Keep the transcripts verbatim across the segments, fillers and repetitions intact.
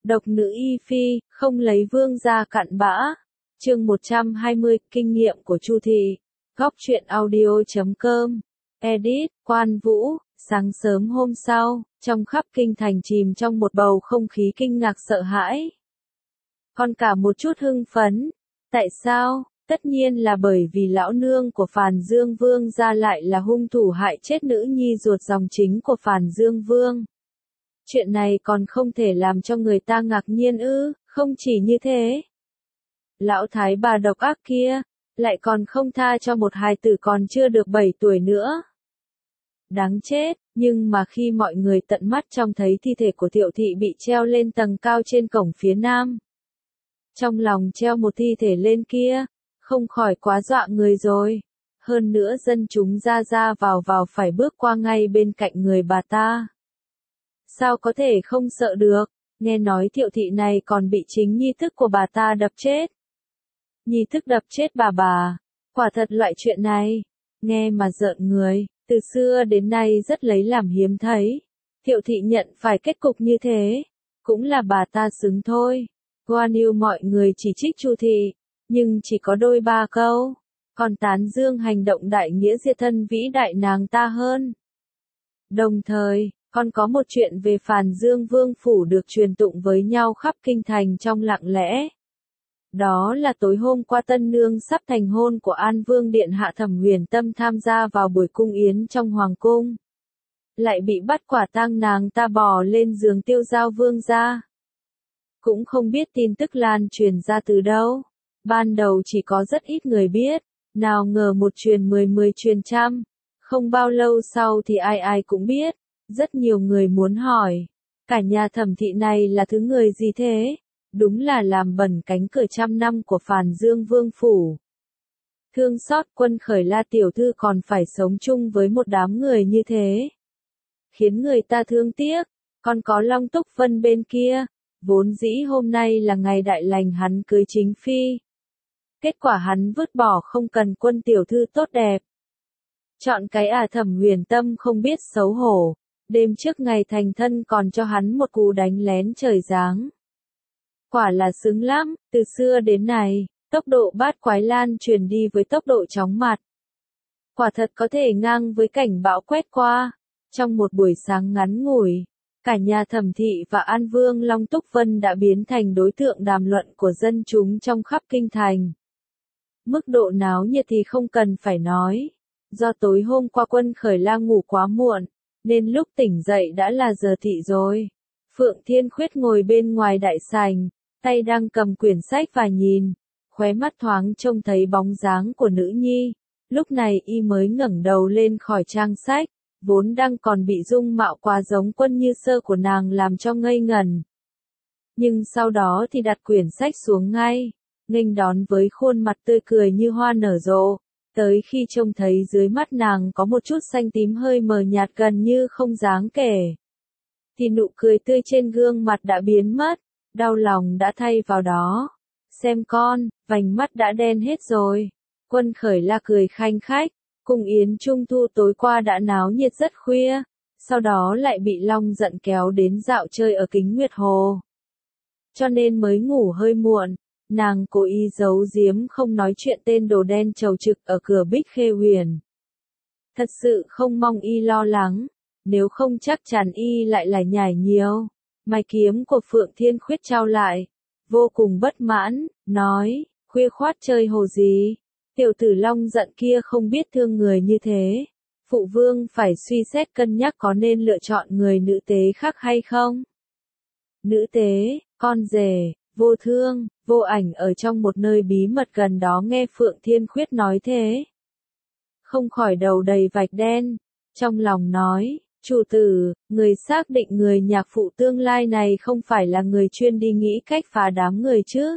Độc nữ y phi, không lấy vương gia cặn bã. Chương một trăm hai mươi, kinh nghiệm của Chu thị. Góc truyện audio chấm com. Edit, Quan Vũ. Sáng sớm hôm sau, trong khắp kinh thành chìm trong một bầu không khí kinh ngạc sợ hãi. Còn cả một chút hưng phấn. Tại sao? Tất nhiên là bởi vì lão nương của Phàn Dương Vương gia lại là hung thủ hại chết nữ nhi ruột dòng chính của Phàn Dương Vương. Chuyện này còn không thể làm cho người ta ngạc nhiên ư? Không chỉ như thế. Lão thái bà độc ác kia, lại còn không tha cho một hài tử còn chưa được bảy tuổi nữa. Đáng chết, nhưng mà khi mọi người tận mắt trông thấy thi thể của Thiệu thị bị treo lên tầng cao trên cổng phía nam. Trong lòng treo một thi thể lên kia, không khỏi quá dọa người rồi. Hơn nữa dân chúng ra ra vào vào phải bước qua ngay bên cạnh người bà ta. Sao có thể không sợ được, nghe nói Thiệu thị này còn bị chính nhi thức của bà ta đập chết. Nhi thức đập chết bà bà, quả thật loại chuyện này, nghe mà rợn người, từ xưa đến nay rất lấy làm hiếm thấy. Thiệu thị nhận phải kết cục như thế, cũng là bà ta xứng thôi. Quan yêu mọi người chỉ trích Chu thị, nhưng chỉ có đôi ba câu, còn tán dương hành động đại nghĩa diệt thân vĩ đại nàng ta hơn. Đồng thời, còn có một chuyện về Phàn Dương Vương phủ được truyền tụng với nhau khắp kinh thành trong lặng lẽ. Đó là tối hôm qua tân nương sắp thành hôn của An Vương điện hạ Thẩm Huyền Tâm tham gia vào buổi cung yến trong hoàng cung, lại bị bắt quả tang nàng ta bò lên giường Tiêu Giao Vương gia. Cũng không biết tin tức lan truyền ra từ đâu. Ban đầu chỉ có rất ít người biết, nào ngờ một truyền mười mười truyền trăm. Không bao lâu sau thì ai ai cũng biết. Rất nhiều người muốn hỏi, cả nhà Thẩm thị này là thứ người gì thế? Đúng là làm bẩn cánh cửa trăm năm của Phàn Dương Vương phủ. Thương xót Quân Khởi La tiểu thư còn phải sống chung với một đám người như thế, khiến người ta thương tiếc. Còn có Long Túc Vân bên kia, vốn dĩ hôm nay là ngày đại lành hắn cưới chính phi. Kết quả hắn vứt bỏ không cần Quân tiểu thư tốt đẹp. Chọn cái à Thẩm Huyền Tâm không biết xấu hổ. Đêm trước ngày thành thân còn cho hắn một cú đánh lén trời giáng. Quả là sướng lắm, từ xưa đến nay, tốc độ bát quái lan truyền đi với tốc độ chóng mặt. Quả thật có thể ngang với cảnh bão quét qua. Trong một buổi sáng ngắn ngủi, cả nhà Thẩm thị và An Vương Long Túc Vân đã biến thành đối tượng đàm luận của dân chúng trong khắp kinh thành. Mức độ náo nhiệt thì không cần phải nói. Do tối hôm qua Quân Khởi La ngủ quá muộn, nên lúc tỉnh dậy đã là giờ thị rồi. Phượng Thiên Khuyết ngồi bên ngoài đại sảnh, tay đang cầm quyển sách và nhìn, khóe mắt thoáng trông thấy bóng dáng của nữ nhi. Lúc này y mới ngẩng đầu lên khỏi trang sách, vốn đang còn bị dung mạo quá giống Quân Như Sơ của nàng làm cho ngây ngẩn. Nhưng sau đó thì đặt quyển sách xuống ngay, nghênh đón với khuôn mặt tươi cười như hoa nở rộ. Tới khi trông thấy dưới mắt nàng có một chút xanh tím hơi mờ nhạt gần như không đáng kể, thì nụ cười tươi trên gương mặt đã biến mất, đau lòng đã thay vào đó. Xem con, vành mắt đã đen hết rồi. Quân Khởi La cười khanh khách, cung yến trung thu tối qua đã náo nhiệt rất khuya, sau đó lại bị Long giận kéo đến dạo chơi ở Kính Nguyệt Hồ. Cho nên mới ngủ hơi muộn. Nàng cố ý giấu giếm không nói chuyện tên đồ đen chầu trực ở cửa Bích Khê Huyền. Thật sự không mong y lo lắng, nếu không chắc chắn y lại lải nhải nhiều. Mày kiếm của Phượng Thiên Khuyết trao lại, vô cùng bất mãn, nói, khuya khoát chơi hồ gì, tiểu tử Long giận kia không biết thương người như thế. Phụ vương phải suy xét cân nhắc có nên lựa chọn người nữ tế khác hay không. Nữ tế, con rể, Vô Thương, Vô Ảnh ở trong một nơi bí mật gần đó nghe Phượng Thiên Khuyết nói thế, không khỏi đầu đầy vạch đen, trong lòng nói, chủ tử, người xác định người nhạc phụ tương lai này không phải là người chuyên đi nghĩ cách phá đám người chứ.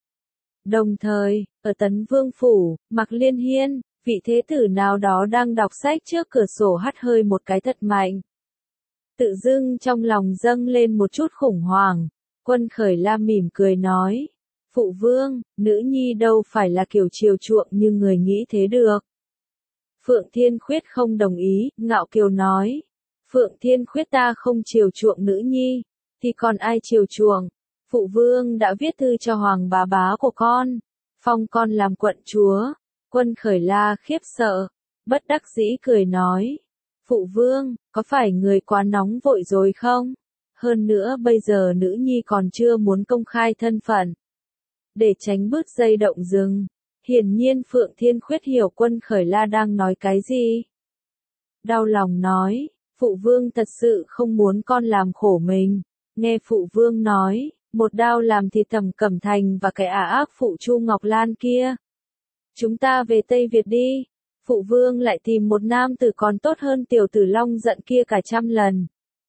Đồng thời, ở Tấn Vương Phủ, Mạc Liên Hiên, vị thế tử nào đó đang đọc sách trước cửa sổ hắt hơi một cái thật mạnh. Tự dưng trong lòng dâng lên một chút khủng hoảng. Quân Khởi La mỉm cười nói, phụ vương, nữ nhi đâu phải là kiểu chiều chuộng như người nghĩ thế được. Phượng Thiên Khuyết không đồng ý, ngạo kiều nói, Phượng Thiên Khuyết ta không chiều chuộng nữ nhi, thì còn ai chiều chuộng? Phụ vương đã viết thư cho hoàng bá bá của con, phong con làm quận chúa. Quân Khởi La khiếp sợ, bất đắc dĩ cười nói. Phụ vương, có phải người quá nóng vội rồi không? Hơn nữa bây giờ nữ nhi còn chưa muốn công khai thân phận. Để tránh bứt dây động rừng, hiển nhiên Phượng Thiên Khuyết hiểu Quân Khởi La đang nói cái gì. Đau lòng nói, phụ vương thật sự không muốn con làm khổ mình. Nghe phụ vương nói, một đao làm thịt Thẩm Cẩm Thành và cái ả ác phụ Chu Ngọc Lan kia. Chúng ta về Tây Việt đi. Phụ vương lại tìm một nam tử còn tốt hơn tiểu tử Long Giận kia cả trăm lần.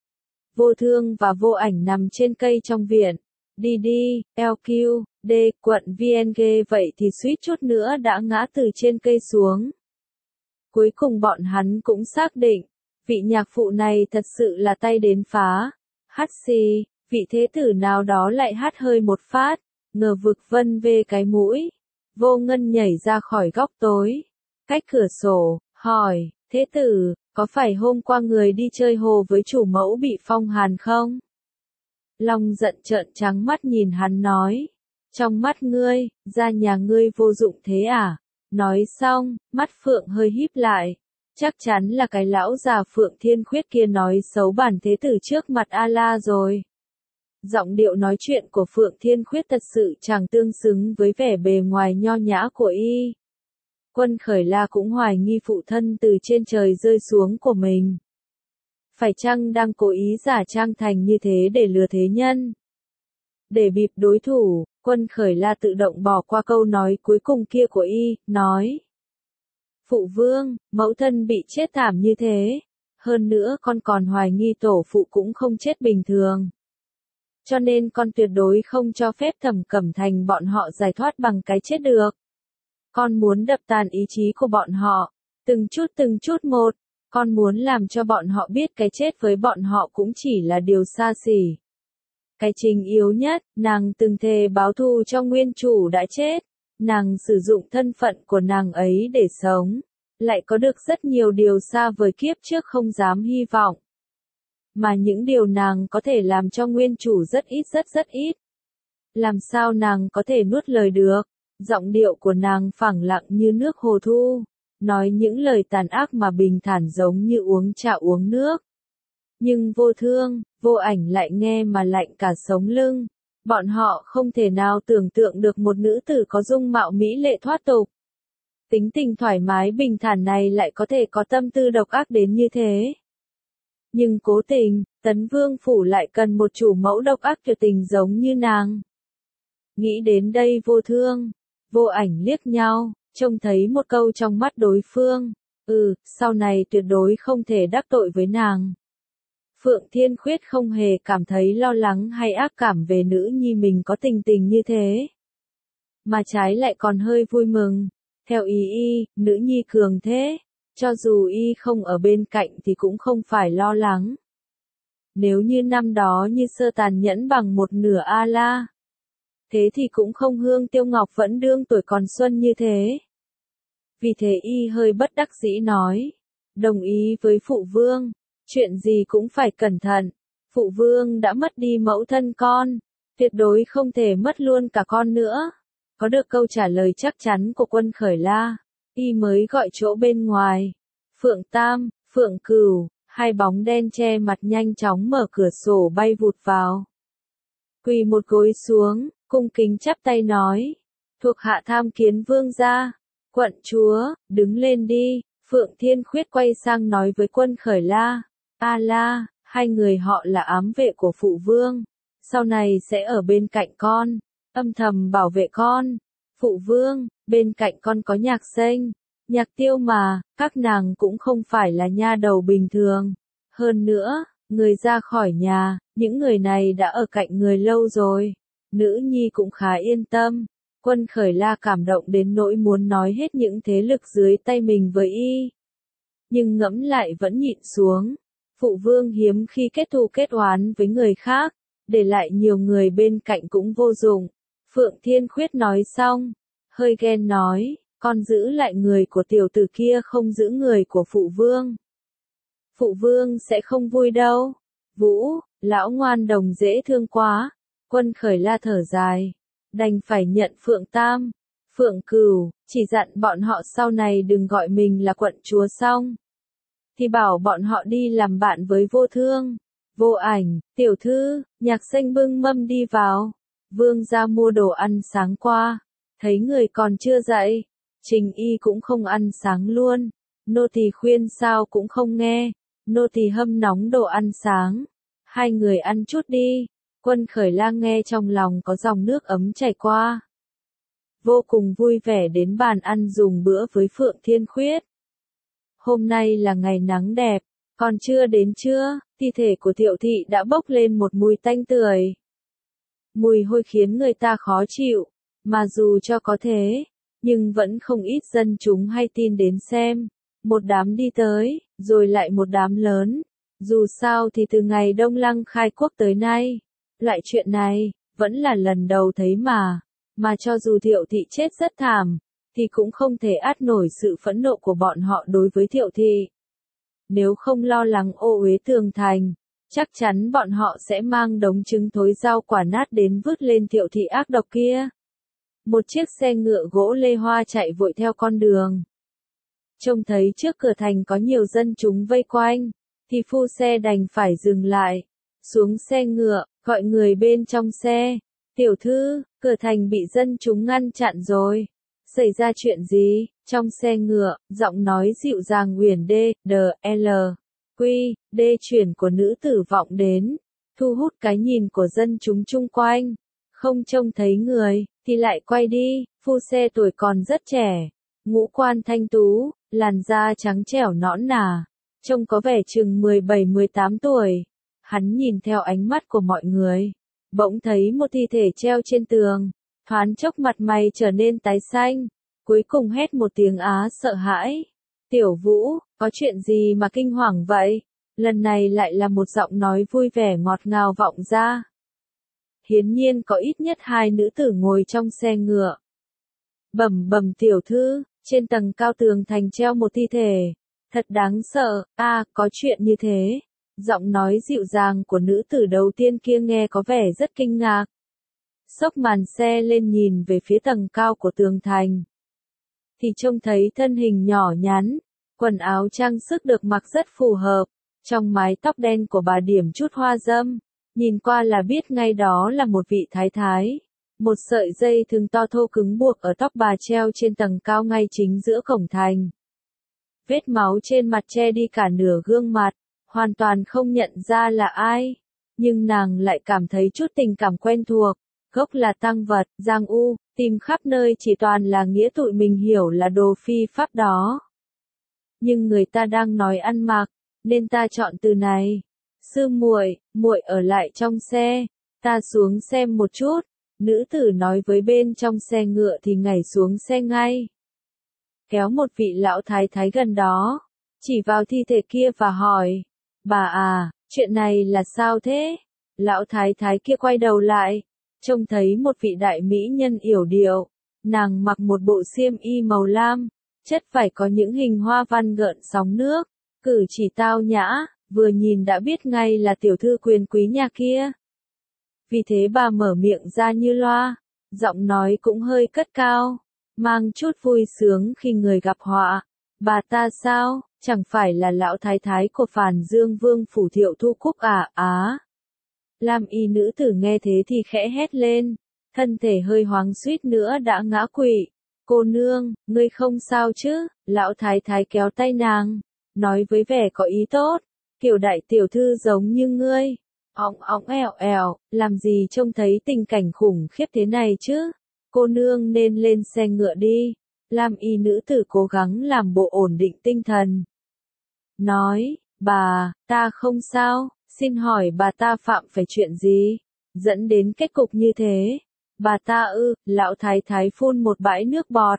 Vô Thương và Vô Ảnh nằm trên cây trong viện. Đi đi, lờ quy, D, quận vê en giê vậy thì suýt chút nữa đã ngã từ trên cây xuống. Cuối cùng bọn hắn cũng xác định, vị nhạc phụ này thật sự là tay đến phá. Hát xì, vị thế tử nào đó lại hát hơi một phát, ngờ vực vân về cái mũi. Vô Ngân nhảy ra khỏi góc tối, cách cửa sổ, hỏi, thế tử, có phải hôm qua người đi chơi hồ với chủ mẫu bị phong hàn không? Long Giận trợn trắng mắt nhìn hắn nói, trong mắt ngươi, ra nhà ngươi vô dụng thế à? Nói xong, mắt Phượng hơi híp lại, chắc chắn là cái lão già Phượng Thiên Khuyết kia nói xấu bản thế tử trước mặt A-la rồi. Giọng điệu nói chuyện của Phượng Thiên Khuyết thật sự chẳng tương xứng với vẻ bề ngoài nho nhã của y. Quân Khởi La cũng hoài nghi phụ thân từ trên trời rơi xuống của mình. Phải chăng đang cố ý giả trang thành như thế để lừa thế nhân? Để bịp đối thủ, Quân Khởi La tự động bỏ qua câu nói cuối cùng kia của y, nói. Phụ vương, mẫu thân bị chết thảm như thế. Hơn nữa con còn hoài nghi tổ phụ cũng không chết bình thường. Cho nên con tuyệt đối không cho phép Thẩm Cẩm Thành bọn họ giải thoát bằng cái chết được. Con muốn đập tan ý chí của bọn họ, từng chút từng chút một, con muốn làm cho bọn họ biết cái chết với bọn họ cũng chỉ là điều xa xỉ. Cái chính yếu nhất, nàng từng thề báo thù cho nguyên chủ đã chết, nàng sử dụng thân phận của nàng ấy để sống, lại có được rất nhiều điều xa vời kiếp trước không dám hy vọng. Mà những điều nàng có thể làm cho nguyên chủ rất ít rất rất ít. Làm sao nàng có thể nuốt lời được? Giọng điệu của nàng phẳng lặng như nước hồ thu, nói những lời tàn ác mà bình thản giống như uống trà uống nước. Nhưng Vô Thương, Vô Ảnh lại nghe mà lạnh cả sống lưng. Bọn họ không thể nào tưởng tượng được một nữ tử có dung mạo mỹ lệ thoát tục. Tính tình thoải mái bình thản này lại có thể có tâm tư độc ác đến như thế. Nhưng cố tình, Tấn Vương Phủ lại cần một chủ mẫu độc ác tuyệt tình giống như nàng. Nghĩ đến đây Vô Thương, Vô Ảnh liếc nhau, trông thấy một câu trong mắt đối phương. Ừ, sau này tuyệt đối không thể đắc tội với nàng. Phượng Thiên Khuyết không hề cảm thấy lo lắng hay ác cảm về nữ nhi mình có tình tình như thế. Mà trái lại còn hơi vui mừng. Theo ý y, nữ nhi cường thế. Cho dù y không ở bên cạnh thì cũng không phải lo lắng. Nếu như năm đó như Sơ tàn nhẫn bằng một nửa A-la. Thế thì cũng không Hương Tiêu Ngọc vẫn đương tuổi còn xuân như thế. Vì thế y hơi bất đắc dĩ nói. Đồng ý với phụ vương. Chuyện gì cũng phải cẩn thận. Phụ vương đã mất đi mẫu thân con. Tuyệt đối không thể mất luôn cả con nữa. Có được câu trả lời chắc chắn của Quân Khởi La, y mới gọi chỗ bên ngoài. Phượng Tam, Phượng Cửu, hai bóng đen che mặt nhanh chóng mở cửa sổ bay vụt vào. Quỳ một gối xuống, cung kính chắp tay nói. Thuộc hạ tham kiến vương gia. Quận chúa, đứng lên đi. Phượng Thiên Khuyết quay sang nói với Quân Khởi La. A La, hai người họ là ám vệ của phụ vương. Sau này sẽ ở bên cạnh con. Âm thầm bảo vệ con. Phụ vương, bên cạnh con có Nhạc Xanh, Nhạc Tiêu mà, các nàng cũng không phải là nha đầu bình thường. Hơn nữa, người ra khỏi nhà, những người này đã ở cạnh người lâu rồi. Nữ nhi cũng khá yên tâm. Quân Khởi La cảm động đến nỗi muốn nói hết những thế lực dưới tay mình với y. Nhưng ngẫm lại vẫn nhịn xuống. Phụ vương hiếm khi kết thù kết oán với người khác, để lại nhiều người bên cạnh cũng vô dụng. Phượng Thiên Khuyết nói xong, hơi ghen nói, con giữ lại người của tiểu tử kia không giữ người của phụ vương. Phụ vương sẽ không vui đâu. Vũ, lão ngoan đồng dễ thương quá. Quân Khởi La thở dài, đành phải nhận Phượng Tam, Phượng Cửu, chỉ dặn bọn họ sau này đừng gọi mình là quận chúa xong. Thì bảo bọn họ đi làm bạn với Vô Thương, Vô Ảnh, tiểu thư, Nhạc Xanh bưng mâm đi vào. Vương gia mua đồ ăn sáng qua, thấy người còn chưa dậy, Trình Y cũng không ăn sáng luôn. Nô tỳ khuyên sao cũng không nghe, nô tỳ hâm nóng đồ ăn sáng. Hai người ăn chút đi. Quân Khởi La nghe trong lòng có dòng nước ấm chảy qua. Vô cùng vui vẻ đến bàn ăn dùng bữa với Phượng Thiên Khuyết. Hôm nay là ngày nắng đẹp, còn chưa đến trưa, thi thể của Thiệu thị đã bốc lên một mùi tanh tưởi. Mùi hôi khiến người ta khó chịu, mà dù cho có thế, nhưng vẫn không ít dân chúng hay tin đến xem. Một đám đi tới, rồi lại một đám lớn. Dù sao thì từ ngày Đông Lăng khai quốc tới nay, loại chuyện này, vẫn là lần đầu thấy mà. Mà cho dù Thiệu thị chết rất thảm, thì cũng không thể át nổi sự phẫn nộ của bọn họ đối với Thiệu thị. Nếu không lo lắng ô uế tường thành, chắc chắn bọn họ sẽ mang đống trứng thối rau quả nát đến vứt lên Thiệu thị ác độc kia. Một chiếc xe ngựa gỗ lê hoa chạy vội theo con đường. Trông thấy trước cửa thành có nhiều dân chúng vây quanh, thì phu xe đành phải dừng lại, xuống xe ngựa, gọi người bên trong xe. Tiểu thư, cửa thành bị dân chúng ngăn chặn rồi. Xảy ra chuyện gì? Trong xe ngựa, giọng nói dịu dàng uyển đê, đờ, l, quy, đê chuyển của nữ tử vọng đến, thu hút cái nhìn của dân chúng chung quanh. Không trông thấy người, thì lại quay đi. Phu xe tuổi còn rất trẻ, ngũ quan thanh tú, làn da trắng trẻo nõn nà, trông có vẻ chừng mười bảy mười tám tuổi. Hắn nhìn theo ánh mắt của mọi người, bỗng thấy một thi thể treo trên tường, thoáng chốc mặt mày trở nên tái xanh, cuối cùng hét một tiếng á sợ hãi. Tiểu Vũ, có chuyện gì mà kinh hoàng vậy? Lần này lại là một giọng nói vui vẻ ngọt ngào vọng ra. Hiển nhiên có ít nhất hai nữ tử ngồi trong xe ngựa. Bẩm bẩm tiểu thư, trên tầng cao tường thành treo một thi thể. Thật đáng sợ, a à, có chuyện như thế. Giọng nói dịu dàng của nữ tử đầu tiên kia nghe có vẻ rất kinh ngạc. Xốc màn xe lên nhìn về phía tầng cao của tường thành. Thì trông thấy thân hình nhỏ nhắn, quần áo trang sức được mặc rất phù hợp. Trong mái tóc đen của bà điểm chút hoa dâm, nhìn qua là biết ngay đó là một vị thái thái. Một sợi dây thừng to thô cứng buộc ở tóc bà treo trên tầng cao ngay chính giữa cổng thành. Vết máu trên mặt che đi cả nửa gương mặt, hoàn toàn không nhận ra là ai. Nhưng nàng lại cảm thấy chút tình cảm quen thuộc. Gốc là tăng vật, Giang U, tìm khắp nơi chỉ toàn là nghĩa tụi mình hiểu là đồ phi pháp đó. Nhưng người ta đang nói ăn mặc, nên ta chọn từ này. Sư muội, muội ở lại trong xe, ta xuống xem một chút. Nữ tử nói với bên trong xe ngựa thì nhảy xuống xe ngay. Kéo một vị lão thái thái gần đó, chỉ vào thi thể kia và hỏi, bà à, chuyện này là sao thế? Lão thái thái kia quay đầu lại, trông thấy một vị đại mỹ nhân yểu điệu, nàng mặc một bộ xiêm y màu lam, chất vải có những hình hoa văn gợn sóng nước, cử chỉ tao nhã, vừa nhìn đã biết ngay là tiểu thư quyền quý nhà kia. Vì thế bà mở miệng ra như loa, giọng nói cũng hơi cất cao, mang chút vui sướng khi người gặp họa. Bà ta sao, chẳng phải là lão thái thái của Phàn Dương Vương phủ Thiệu Thu Cúc à? Á. Lam y nữ tử nghe thế thì khẽ hét lên, thân thể hơi hoáng suýt nữa đã ngã quỵ. Cô nương, ngươi không sao chứ? Lão thái thái kéo tay nàng, nói với vẻ có ý tốt, kiểu đại tiểu thư giống như ngươi. Óng óng ẻo ẻo, làm gì trông thấy tình cảnh khủng khiếp thế này chứ? Cô nương nên lên xe ngựa đi. Lam y nữ tử cố gắng làm bộ ổn định tinh thần. Nói, bà, ta không sao, xin hỏi bà ta phạm phải chuyện gì? Dẫn đến kết cục như thế. Bà ta ư, lão thái thái phun một bãi nước bọt.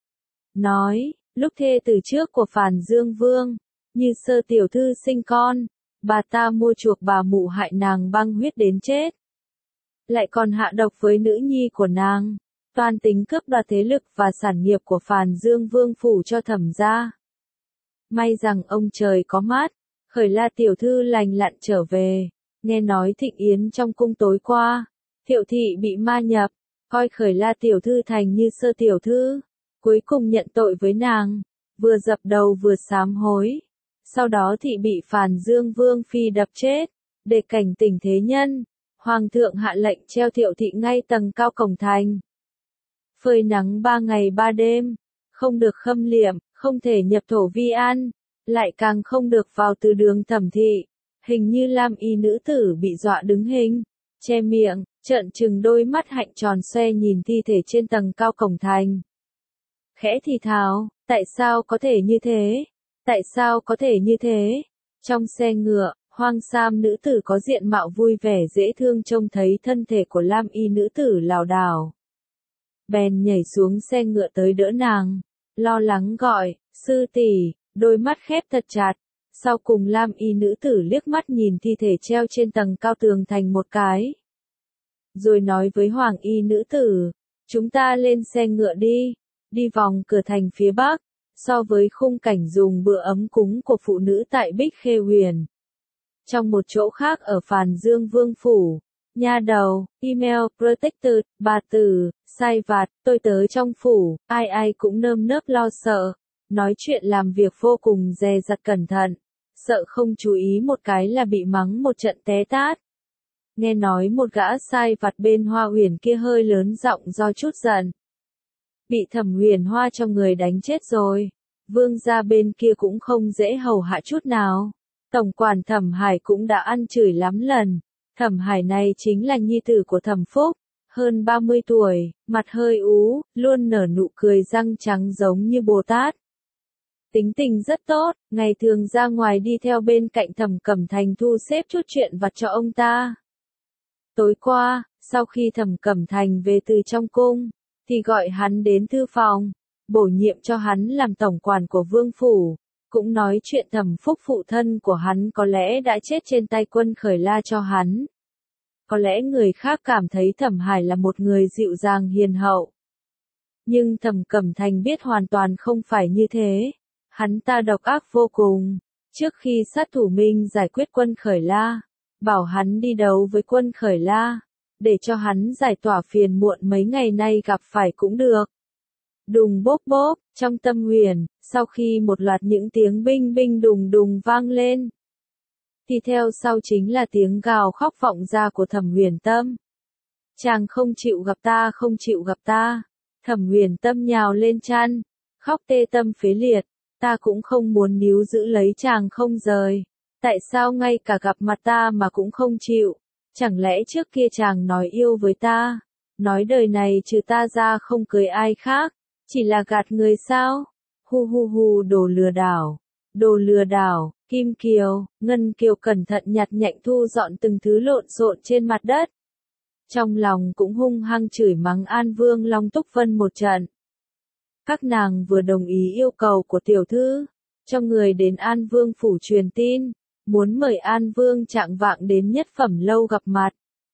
Nói, lúc thê từ trước của Phàn Dương Vương, như sơ tiểu thư sinh con, bà ta mua chuộc bà mụ hại nàng băng huyết đến chết. Lại còn hạ độc với nữ nhi của nàng, toàn tính cướp đoạt thế lực và sản nghiệp của Phàn Dương Vương phủ cho Thẩm gia. May rằng ông trời có mắt, Khởi La tiểu thư lành lặn trở về, nghe nói thịnh yến trong cung tối qua, Thiệu thị bị ma nhập, coi Khởi La tiểu thư thành như sơ tiểu thư, cuối cùng nhận tội với nàng, vừa dập đầu vừa sám hối. Sau đó thị bị Phàn Dương Vương Phi đập chết, để cảnh tỉnh thế nhân, Hoàng thượng hạ lệnh treo Thiệu thị ngay tầng cao cổng thành. Phơi nắng ba ngày ba đêm, không được khâm liệm, không thể nhập thổ vi an, lại càng không được vào từ đường thẩm thị. Hình như lam y nữ tử bị dọa đứng hình, che miệng, trợn trừng đôi mắt hạnh tròn xoe nhìn thi thể trên tầng cao cổng thành. Khẽ thì thào, tại sao có thể như thế? Tại sao có thể như thế? Trong xe ngựa, hoang sam nữ tử có diện mạo vui vẻ dễ thương trông thấy thân thể của lam y nữ tử lảo đảo. Bèn nhảy xuống xe ngựa tới đỡ nàng, lo lắng gọi, sư tỷ, đôi mắt khép thật chặt. Sau cùng lam y nữ tử liếc mắt nhìn thi thể treo trên tầng cao tường thành một cái. Rồi nói với hoàng y nữ tử, chúng ta lên xe ngựa đi, đi vòng cửa thành phía bắc, so với khung cảnh dùng bữa ấm cúng của phụ nữ tại Bích Khê Huyền. Trong một chỗ khác ở Phàn Dương Vương Phủ, nha đầu, email, protected, bà tử, sai vặt, tôi tới trong phủ, ai ai cũng nơm nớp lo sợ, nói chuyện làm việc vô cùng dè dặt cẩn thận, sợ không chú ý một cái là bị mắng một trận té tát. Nghe nói một gã sai vặt bên Hoa Huyền kia hơi lớn giọng do chút giận. Bị Thẩm Huyền Hoa cho người đánh chết rồi, vương gia bên kia cũng không dễ hầu hạ chút nào. Tổng quản Thẩm Hải cũng đã ăn chửi lắm lần. Thẩm Hải này chính là nhi tử của Thẩm Phúc, hơn ba mươi tuổi, mặt hơi ú, luôn nở nụ cười răng trắng giống như Bồ Tát. Tính tình rất tốt, ngày thường ra ngoài đi theo bên cạnh Thẩm Cẩm Thành thu xếp chút chuyện vặt cho ông ta. Tối qua, sau khi Thẩm Cẩm Thành về từ trong cung, thì gọi hắn đến thư phòng, bổ nhiệm cho hắn làm tổng quản của vương phủ, cũng nói chuyện Thẩm Phúc phụ thân của hắn có lẽ đã chết trên tay quân Khởi La cho hắn. Có lẽ người khác cảm thấy Thẩm Hải là một người dịu dàng hiền hậu. Nhưng Thẩm Cẩm Thành biết hoàn toàn không phải như thế. Hắn ta độc ác vô cùng. Trước khi sát thủ Minh giải quyết quân Khởi La, bảo hắn đi đấu với quân Khởi La, để cho hắn giải tỏa phiền muộn mấy ngày nay gặp phải cũng được. Đùng bốp bốp, trong Tâm Huyền, sau khi một loạt những tiếng binh binh đùng đùng vang lên, thì theo sau chính là tiếng gào khóc vọng ra của Thẩm Huyền Tâm. Chàng không chịu gặp ta, không chịu gặp ta. Thẩm Huyền Tâm nhào lên chăn, khóc tê tâm phế liệt, ta cũng không muốn níu giữ lấy chàng không rời. Tại sao ngay cả gặp mặt ta mà cũng không chịu? Chẳng lẽ trước kia chàng nói yêu với ta, nói đời này trừ ta ra không cưới ai khác, chỉ là gạt người sao? Hu hu hu, đồ lừa đảo, đồ lừa đảo. Kim Kiều, Ngân Kiều cẩn thận nhặt nhạnh thu dọn từng thứ lộn xộn trên mặt đất. Trong lòng cũng hung hăng chửi mắng An Vương Long Túc Vân một trận. Các nàng vừa đồng ý yêu cầu của tiểu thư, cho người đến An Vương phủ truyền tin, muốn mời An Vương trạng vạng đến Nhất Phẩm lâu gặp mặt.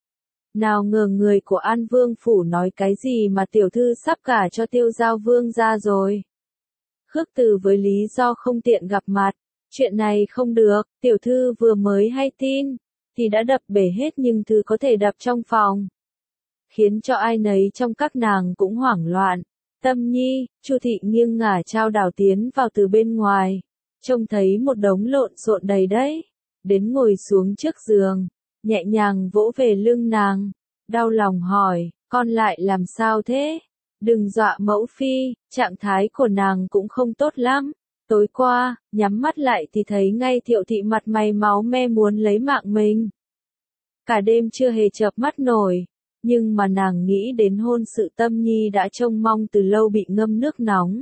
Nào ngờ người của An Vương phủ nói cái gì mà tiểu thư sắp gả cho Tiêu Giao Vương ra rồi. Khước từ với lý do không tiện gặp mặt. Chuyện này không được, tiểu thư vừa mới hay tin, thì đã đập bể hết nhưng thứ có thể đập trong phòng. Khiến cho ai nấy trong các nàng cũng hoảng loạn. Tâm Nhi, Chu thị nghiêng ngả trao đảo tiến vào từ bên ngoài, trông thấy một đống lộn xộn đầy đấy, đến ngồi xuống trước giường, nhẹ nhàng vỗ về lưng nàng, đau lòng hỏi, con lại làm sao thế? Đừng dọa mẫu phi, trạng thái của nàng cũng không tốt lắm. Tối qua, nhắm mắt lại thì thấy ngay Thiệu thị mặt mày máu me muốn lấy mạng mình. Cả đêm chưa hề chợp mắt nổi, nhưng mà nàng nghĩ đến hôn sự Tâm Nhi đã trông mong từ lâu bị ngâm nước nóng.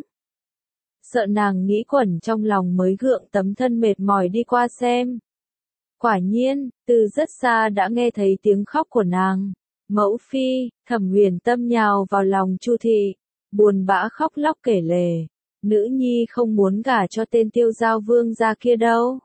Sợ nàng nghĩ quẩn trong lòng mới gượng tấm thân mệt mỏi đi qua xem. Quả nhiên, từ rất xa đã nghe thấy tiếng khóc của nàng. Mẫu phi, Thẩm Huyền Tâm nhào vào lòng Chu thị, buồn bã khóc lóc kể lể. Nữ nhi không muốn gả cho tên Tiêu Giao Vương gia kia đâu.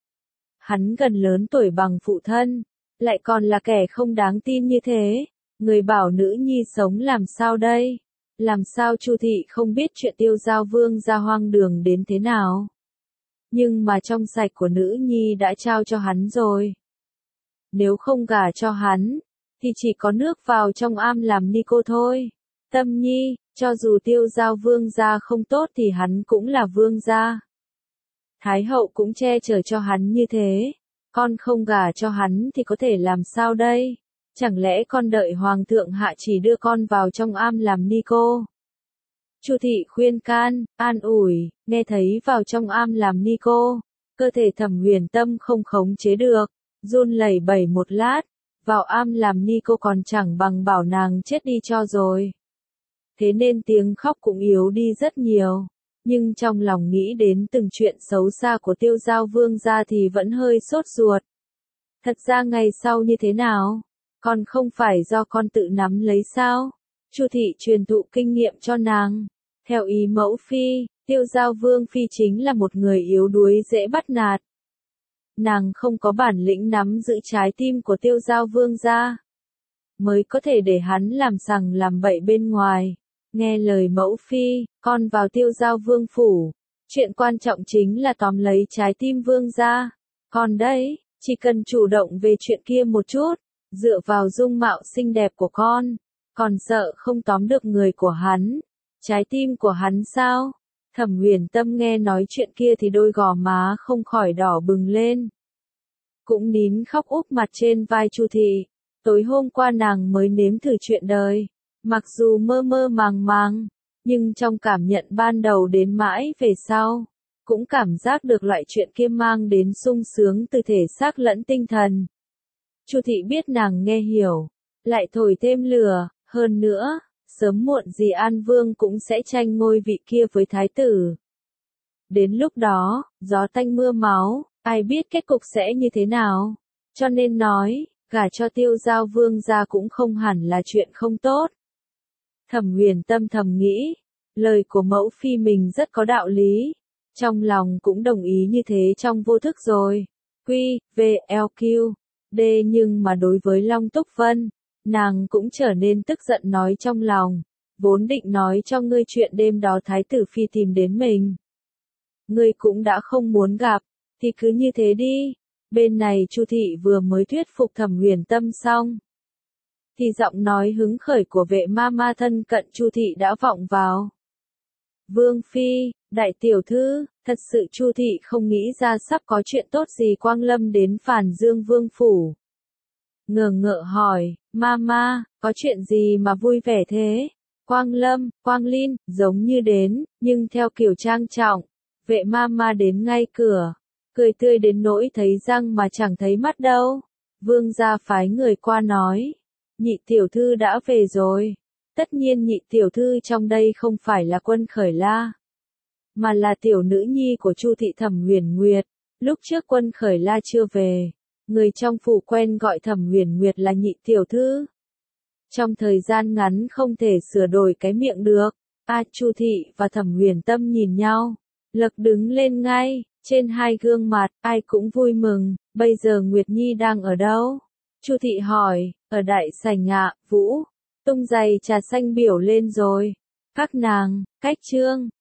Hắn gần lớn tuổi bằng phụ thân, lại còn là kẻ không đáng tin như thế. Người bảo nữ nhi sống làm sao đây? Làm sao Chu thị không biết chuyện Tiêu Giao Vương gia hoang đường đến thế nào? Nhưng mà trong sạch của nữ nhi đã trao cho hắn rồi. Nếu không gả cho hắn, thì chỉ có nước vào trong am làm ni cô thôi. Tâm nhi, cho dù Tiêu Giao vương gia không tốt thì hắn cũng là vương gia. Thái hậu cũng che chở cho hắn như thế, con không gả cho hắn thì có thể làm sao đây? Chẳng lẽ con đợi hoàng thượng hạ chỉ đưa con vào trong am làm ni cô? Chu thị khuyên can, an ủi, nghe thấy vào trong am làm ni cô, cơ thể Thẩm Huyền Tâm không khống chế được, run lẩy bẩy một lát, vào am làm ni cô còn chẳng bằng bảo nàng chết đi cho rồi. Thế nên tiếng khóc cũng yếu đi rất nhiều, nhưng trong lòng nghĩ đến từng chuyện xấu xa của Tiêu Giao vương gia thì vẫn hơi sốt ruột. Thật ra ngày sau như thế nào? Còn không phải do con tự nắm lấy sao? Chu thị truyền thụ kinh nghiệm cho nàng. Theo ý mẫu phi, Tiêu Giao vương phi chính là một người yếu đuối dễ bắt nạt. Nàng không có bản lĩnh nắm giữ trái tim của Tiêu Giao vương gia, mới có thể để hắn làm sằng làm bậy bên ngoài. Nghe lời mẫu phi, con vào Tiêu Giao vương phủ. Chuyện quan trọng chính là tóm lấy trái tim vương gia. Còn đấy, chỉ cần chủ động về chuyện kia một chút, dựa vào dung mạo xinh đẹp của con, còn sợ không tóm được người của hắn. Trái tim của hắn sao? Thẩm Huyền Tâm nghe nói chuyện kia thì đôi gò má không khỏi đỏ bừng lên. Cũng nín khóc úp mặt trên vai Chu thị. Tối hôm qua nàng mới nếm thử chuyện đời. Mặc dù mơ mơ màng màng, nhưng trong cảm nhận ban đầu đến mãi về sau, cũng cảm giác được loại chuyện kia mang đến sung sướng từ thể xác lẫn tinh thần. Chu thị biết nàng nghe hiểu, lại thổi thêm lửa, hơn nữa, sớm muộn gì An Vương cũng sẽ tranh ngôi vị kia với thái tử. Đến lúc đó, gió tanh mưa máu, ai biết kết cục sẽ như thế nào, cho nên nói, gả cho Tiêu Giao vương gia cũng không hẳn là chuyện không tốt. Thẩm Huyền Tâm thầm nghĩ, lời của mẫu phi mình rất có đạo lý, trong lòng cũng đồng ý như thế trong vô thức rồi. Quy, V, L, Q, D nhưng mà đối với Long Túc Vân, nàng cũng trở nên tức giận nói trong lòng, vốn định nói cho ngươi chuyện đêm đó thái tử phi tìm đến mình. Ngươi cũng đã không muốn gặp, thì cứ như thế đi. Bên này Chu thị vừa mới thuyết phục Thẩm Huyền Tâm xong, thì giọng nói hứng khởi của vệ ma ma thân cận Chu thị đã vọng vào. Vương phi, đại tiểu thư, thật sự Chu thị không nghĩ ra sắp có chuyện tốt gì quang lâm đến Phàn Dương vương phủ. Ngờ ngợ hỏi, ma ma, có chuyện gì mà vui vẻ thế? Quang lâm, quang linh, giống như đến, nhưng theo kiểu trang trọng. Vệ ma ma đến ngay cửa, cười tươi đến nỗi thấy răng mà chẳng thấy mắt đâu. Vương gia phái người qua nói, nhị tiểu thư đã về rồi. Tất nhiên nhị tiểu thư trong đây không phải là Quân Khởi La, mà là tiểu nữ nhi của Chu thị Thẩm Huyền Nguyệt. Lúc trước Quân Khởi La chưa về, người trong phủ quen gọi Thẩm Huyền Nguyệt là nhị tiểu thư. Trong thời gian ngắn không thể sửa đổi cái miệng được. A Chu thị và Thẩm Huyền Tâm nhìn nhau, lập đứng lên ngay, trên hai gương mặt, ai cũng vui mừng. Bây giờ Nguyệt Nhi đang ở đâu? Chu thị hỏi. Ở đại sảnh ạ, Vũ. Tung giày trà xanh biểu lên rồi. Các nàng, cách trương,